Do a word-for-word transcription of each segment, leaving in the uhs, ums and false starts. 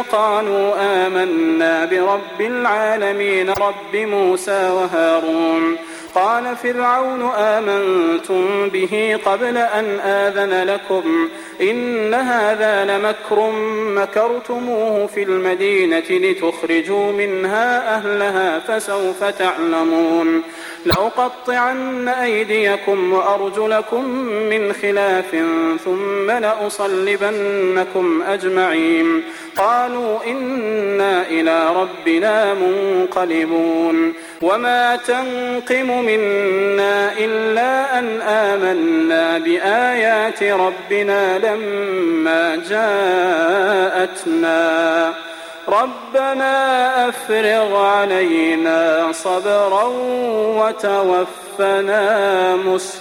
قالوا آمنا برب العالمين رب موسى وهارون. قال فرعون آمنتم به قبل أن آذن لكم إن هذا لمكر مكرتموه في المدينة لتخرجوا منها أهلها فسوف تعلمون. لأقطعن أيديكم وأرجلكم من خلاف ثم لأصلبنكم أجمعين. قالوا إنا إلى ربنا منقلبون. وما تنقم منا إلا أن آمنا بآيات ربنا لما جاءتنا ربنا أفرغ علينا صبرا وتوفنا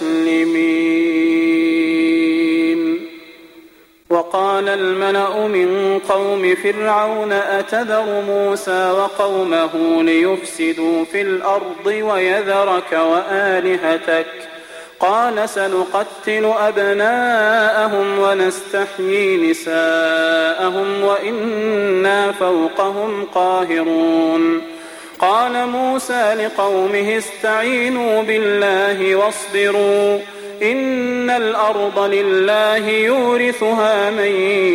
مسلمين. وقال الملأ من قوم فرعون أتذر موسى وقومه ليفسدوا في الأرض ويذرك وآلهتك قال سنقتل أبناءهم ونستحيي نساءهم وإنا فوقهم قاهرون. قال موسى لقومه استعينوا بالله واصبروا إن الأرض لله يورثها من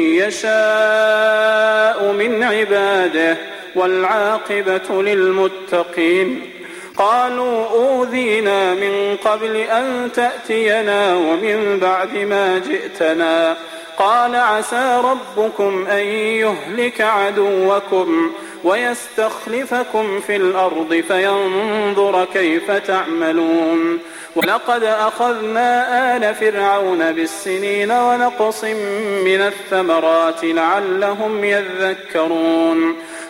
يشاء من عباده والعاقبة للمتقين. قالوا أوذينا من قبل أن تأتينا ومن بعد ما جئتنا. قال عسى ربكم أن يهلك عدوكم ويستخلفكم في الأرض فينظر كيف تعملون. ولقد أخذنا آل فرعون بالسنين ونقص من الثمرات لعلهم يذكرون.